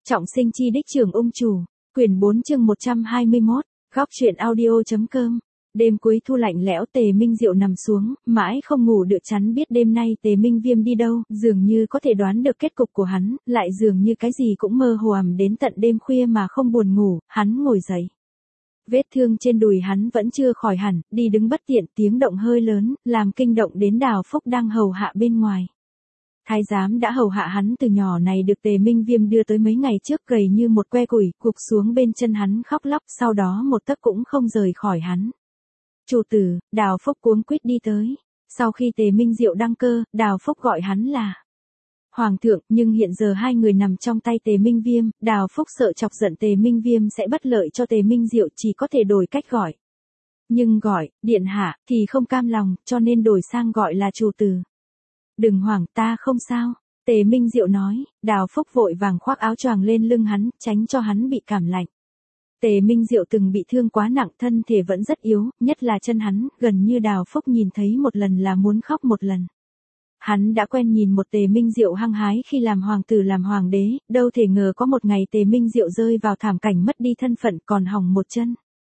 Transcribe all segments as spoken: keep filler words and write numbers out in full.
Trọng sinh chi đích trưởng ung chủ, quyển bốn chương một trăm hai mươi mốt, góc truyện audio.com. Đêm cuối thu lạnh lẽo, Tề Minh Diệu nằm xuống, mãi không ngủ được, chắn biết đêm nay Tề Minh Viêm đi đâu, dường như có thể đoán được kết cục của hắn, lại dường như cái gì cũng mơ hồ ầm đến tận đêm khuya mà không buồn ngủ, hắn ngồi dậy. Vết thương trên đùi hắn vẫn chưa khỏi hẳn, đi đứng bất tiện, tiếng động hơi lớn, làm kinh động đến Đào Phúc đang hầu hạ bên ngoài. Thái giám đã hầu hạ hắn từ nhỏ này được Tề Minh Viêm đưa tới mấy ngày trước, gầy như một que củi, gục xuống bên chân hắn khóc lóc, sau đó một tấc cũng không rời khỏi hắn. Chủ tử, Đào Phúc cuống quýt đi tới. Sau khi Tề Minh Diệu đăng cơ, Đào Phúc gọi hắn là Hoàng thượng, nhưng hiện giờ hai người nằm trong tay Tề Minh Viêm, Đào Phúc sợ chọc giận Tề Minh Viêm sẽ bất lợi cho Tề Minh Diệu, chỉ có thể đổi cách gọi. Nhưng gọi, điện hạ, thì không cam lòng, cho nên đổi sang gọi là chủ tử. Đừng hoảng, ta không sao, Tề Minh Diệu nói. Đào Phúc vội vàng khoác áo choàng lên lưng hắn, tránh cho hắn bị cảm lạnh. Tề Minh Diệu từng bị thương quá nặng, thân thể vẫn rất yếu, nhất là chân hắn, gần như Đào Phúc nhìn thấy một lần là muốn khóc một lần. Hắn đã quen nhìn một Tề Minh Diệu hăng hái khi làm hoàng tử làm hoàng đế, đâu thể ngờ có một ngày Tề Minh Diệu rơi vào thảm cảnh mất đi thân phận, còn hỏng một chân.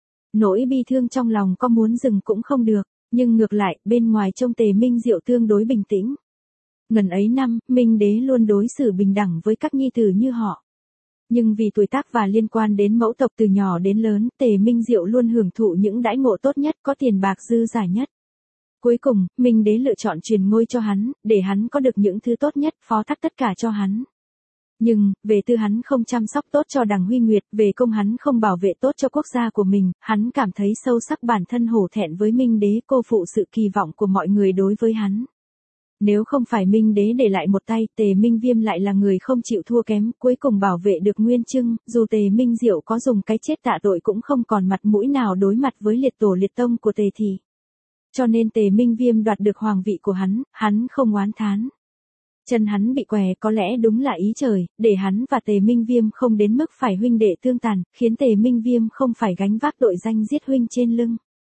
Nỗi bi thương trong lòng có muốn dừng cũng không được, nhưng ngược lại, bên ngoài trông Tề Minh Diệu tương đối bình tĩnh. Ngần ấy năm, Minh đế luôn đối xử bình đẳng với các nhi tử như họ. Nhưng vì tuổi tác và liên quan đến mẫu tộc từ nhỏ đến lớn, Tề Minh Diệu luôn hưởng thụ những đãi ngộ tốt nhất, có tiền bạc dư giả nhất. Cuối cùng, Minh đế lựa chọn truyền ngôi cho hắn, để hắn có được những thứ tốt nhất, phó thác tất cả cho hắn. Nhưng, về tư hắn không chăm sóc tốt cho Đằng Huy Nguyệt, về công hắn không bảo vệ tốt cho quốc gia của mình, hắn cảm thấy sâu sắc bản thân hổ thẹn với Minh đế, cô phụ sự kỳ vọng của mọi người đối với hắn. Nếu không phải Minh đế để lại một tay, Tề Minh Viêm lại là người không chịu thua kém, cuối cùng bảo vệ được Nguyên Chương, dù Tề Minh Diệu có dùng cái chết tạ tội cũng không còn mặt mũi nào đối mặt với liệt tổ liệt tông của Tề thị. Cho nên Tề Minh Viêm đoạt được hoàng vị của hắn, hắn không oán thán. Chân hắn bị què có lẽ đúng là ý trời, để hắn và Tề Minh Viêm không đến mức phải huynh đệ tương tàn, khiến Tề Minh Viêm không phải gánh vác tội danh giết huynh trên lưng.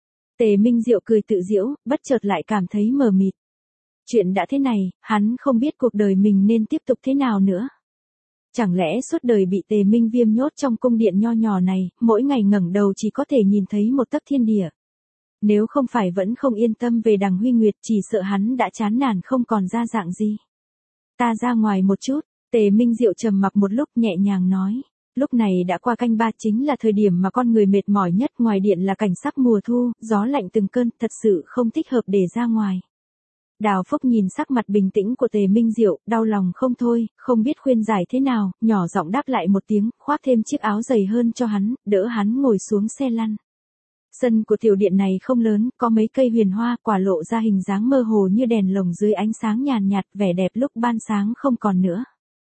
Tề Minh Diệu cười tự giễu, bất chợt lại cảm thấy mờ mịt. Chuyện đã thế này, hắn không biết cuộc đời mình nên tiếp tục thế nào nữa. Chẳng lẽ suốt đời bị Tề Minh Viêm nhốt trong cung điện nho nhỏ này, mỗi ngày ngẩng đầu chỉ có thể nhìn thấy một tấc thiên địa. Nếu không phải vẫn không yên tâm về Đằng Huy Nguyệt, chỉ sợ hắn đã chán nản không còn ra dạng gì. Ta ra ngoài một chút, Tề Minh Diệu trầm mặc một lúc nhẹ nhàng nói. Lúc này đã qua canh ba, chính là thời điểm mà con người mệt mỏi nhất, ngoài điện là cảnh sắc mùa thu, gió lạnh từng cơn, thật sự không thích hợp để ra ngoài. Đào Phúc nhìn sắc mặt bình tĩnh của Tề Minh Diệu, đau lòng không thôi, không biết khuyên giải thế nào, nhỏ giọng đáp lại một tiếng, khoác thêm chiếc áo dày hơn cho hắn, đỡ hắn ngồi xuống xe lăn. Sân của tiểu điện này không lớn, có mấy cây huyền hoa, quả lộ ra hình dáng mơ hồ như đèn lồng dưới ánh sáng nhàn nhạt, vẻ đẹp lúc ban sáng không còn nữa.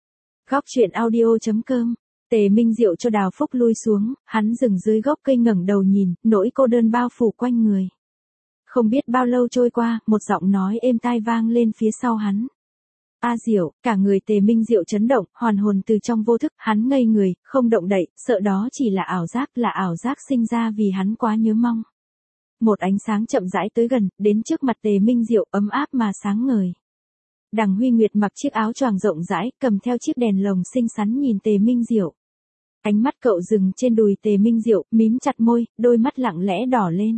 Góc truyện audio.com. Tề Minh Diệu cho Đào Phúc lui xuống, hắn dừng dưới gốc cây ngẩng đầu nhìn, nỗi cô đơn bao phủ quanh người. Không biết bao lâu trôi qua, một giọng nói êm tai vang lên phía sau hắn. A Diệu, cả người Tề Minh Diệu chấn động, hoàn hồn từ trong vô thức, hắn ngây người, không động đậy, sợ đó chỉ là ảo giác, là ảo giác sinh ra vì hắn quá nhớ mong. Một ánh sáng chậm rãi tới gần, đến trước mặt Tề Minh Diệu, ấm áp mà sáng ngời. Đằng Huy Nguyệt mặc chiếc áo choàng rộng rãi, cầm theo chiếc đèn lồng xinh xắn nhìn Tề Minh Diệu. Ánh mắt cậu dừng trên đùi Tề Minh Diệu, mím chặt môi, đôi mắt lặng lẽ đỏ lên.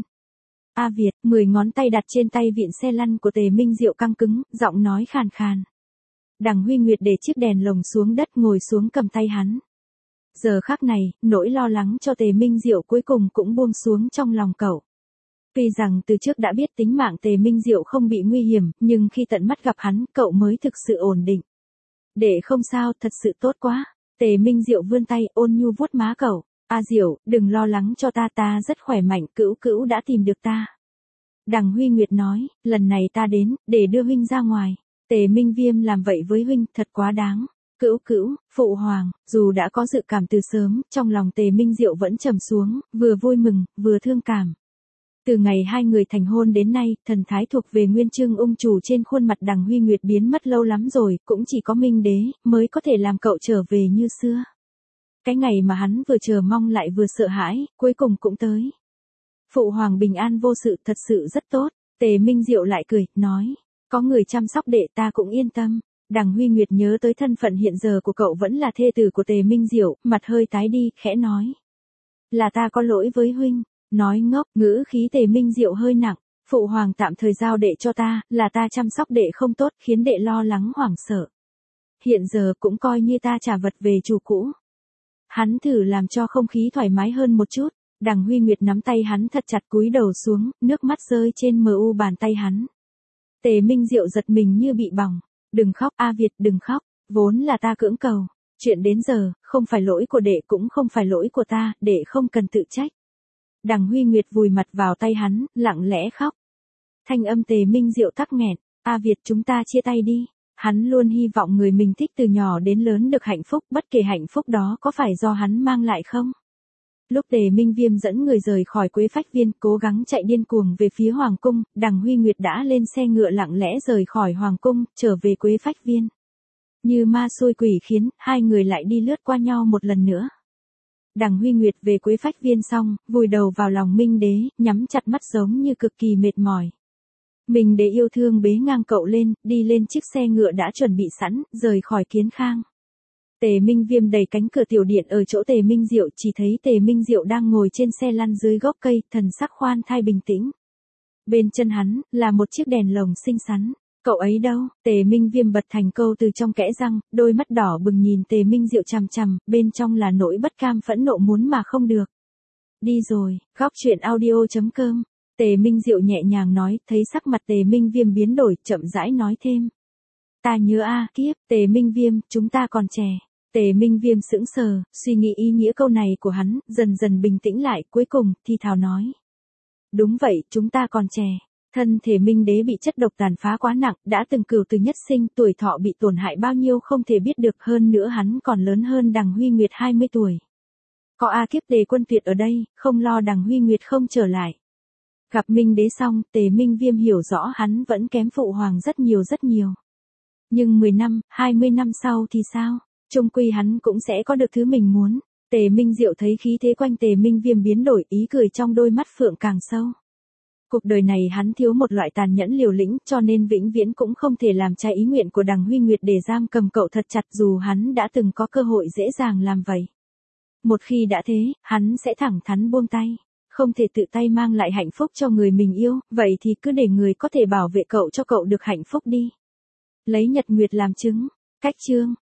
A Việt, mười ngón tay đặt trên tay vịn xe lăn của Tề Minh Diệu căng cứng, giọng nói khàn khàn. Đằng Huy Nguyệt để chiếc đèn lồng xuống đất, ngồi xuống cầm tay hắn. Giờ khắc này, nỗi lo lắng cho Tề Minh Diệu cuối cùng cũng buông xuống trong lòng cậu. Tuy rằng từ trước đã biết tính mạng Tề Minh Diệu không bị nguy hiểm, nhưng khi tận mắt gặp hắn, cậu mới thực sự ổn định. Để không sao, thật sự tốt quá. Tề Minh Diệu vươn tay ôn nhu vuốt má cậu. A Diệu, đừng lo lắng cho ta, ta rất khỏe mạnh, Cữu Cữu đã tìm được ta. Đằng Huy Nguyệt nói, lần này ta đến, để đưa huynh ra ngoài. Tề Minh Viêm làm vậy với huynh, thật quá đáng. Cữu Cữu, phụ hoàng, dù đã có dự cảm từ sớm, trong lòng Tề Minh Diệu vẫn trầm xuống, vừa vui mừng, vừa thương cảm. Từ ngày hai người thành hôn đến nay, thần thái thuộc về Nguyên Chương ung chủ trên khuôn mặt Đằng Huy Nguyệt biến mất lâu lắm rồi, cũng chỉ có Minh đế, mới có thể làm cậu trở về như xưa. Cái ngày mà hắn vừa chờ mong lại vừa sợ hãi, cuối cùng cũng tới. Phụ hoàng bình an vô sự, thật sự rất tốt. Tề Minh Diệu lại cười, nói. Có người chăm sóc đệ, ta cũng yên tâm. Đằng Huy Nguyệt nhớ tới thân phận hiện giờ của cậu vẫn là thê tử của Tề Minh Diệu, mặt hơi tái đi, khẽ nói. Là ta có lỗi với huynh, nói ngốc, ngữ khí Tề Minh Diệu hơi nặng, phụ hoàng tạm thời giao đệ cho ta, là ta chăm sóc đệ không tốt, khiến đệ lo lắng hoảng sợ. Hiện giờ cũng coi như ta trả vật về chủ cũ. Hắn thử làm cho không khí thoải mái hơn một chút, Đằng Huy Nguyệt nắm tay hắn thật chặt cúi đầu xuống, nước mắt rơi trên mờ u bàn tay hắn. Tề Minh Diệu giật mình như bị bỏng. Đừng khóc A Việt, đừng khóc, vốn là ta cưỡng cầu. Chuyện đến giờ, không phải lỗi của đệ cũng không phải lỗi của ta, đệ không cần tự trách. Đằng Huy Nguyệt vùi mặt vào tay hắn, lặng lẽ khóc. Thanh âm Tề Minh Diệu tắc nghẹn, A Việt chúng ta chia tay đi. Hắn luôn hy vọng người mình thích từ nhỏ đến lớn được hạnh phúc, bất kể hạnh phúc đó có phải do hắn mang lại không. Lúc Tề Minh Viêm dẫn người rời khỏi Quế Phách Viên, cố gắng chạy điên cuồng về phía Hoàng Cung, Đằng Huy Nguyệt đã lên xe ngựa lặng lẽ rời khỏi Hoàng Cung, trở về Quế Phách Viên. Như ma xui quỷ khiến, hai người lại đi lướt qua nhau một lần nữa. Đằng Huy Nguyệt về Quế Phách Viên xong, vùi đầu vào lòng Minh Đế, nhắm chặt mắt giống như cực kỳ mệt mỏi. Minh Đế yêu thương bế ngang cậu lên, đi lên chiếc xe ngựa đã chuẩn bị sẵn, rời khỏi Kiến Khang. Tề Minh Viêm đẩy cánh cửa tiểu điện ở chỗ Tề Minh Diệu, chỉ thấy Tề Minh Diệu đang ngồi trên xe lăn dưới gốc cây, thần sắc khoan thai bình tĩnh. Bên chân hắn, là một chiếc đèn lồng xinh xắn. Cậu ấy đâu? Tề Minh Viêm bật thành câu từ trong kẽ răng, đôi mắt đỏ bừng nhìn Tề Minh Diệu chằm chằm, bên trong là nỗi bất cam phẫn nộ muốn mà không được. Đi rồi, góc truyện audio chấm com. Tề Minh Diệu nhẹ nhàng nói, thấy sắc mặt Tề Minh Viêm biến đổi, chậm rãi nói thêm. Ta nhớ a, kiếp, Tề Minh Viêm, chúng ta còn trẻ. Tề Minh Viêm sững sờ, suy nghĩ ý nghĩa câu này của hắn, dần dần bình tĩnh lại, cuối cùng, thì thào nói. Đúng vậy, chúng ta còn trẻ. Thân thể Minh Đế bị chất độc tàn phá quá nặng, đã từng cửu từ nhất sinh, tuổi thọ bị tổn hại bao nhiêu không thể biết được, hơn nữa hắn còn lớn hơn Đằng Huy Nguyệt hai mươi tuổi. Có A Kiếp Tề Quân Tuyệt ở đây, không lo Đằng Huy Nguyệt không trở lại. Gặp Minh Đế xong, Tề Minh Viêm hiểu rõ hắn vẫn kém phụ hoàng rất nhiều rất nhiều. Nhưng mười năm, hai mươi năm sau thì sao? Chung quy hắn cũng sẽ có được thứ mình muốn. Tề Minh Diệu thấy khí thế quanh Tề Minh Viêm biến đổi, ý cười trong đôi mắt phượng càng sâu. Cuộc đời này hắn thiếu một loại tàn nhẫn liều lĩnh, cho nên vĩnh viễn cũng không thể làm trái ý nguyện của Đằng Huy Nguyệt để giam cầm cậu thật chặt, dù hắn đã từng có cơ hội dễ dàng làm vậy. Một khi đã thế, hắn sẽ thẳng thắn buông tay. Không thể tự tay mang lại hạnh phúc cho người mình yêu, vậy thì cứ để người có thể bảo vệ cậu cho cậu được hạnh phúc đi. Lấy nhật nguyệt làm chứng. Cách chương.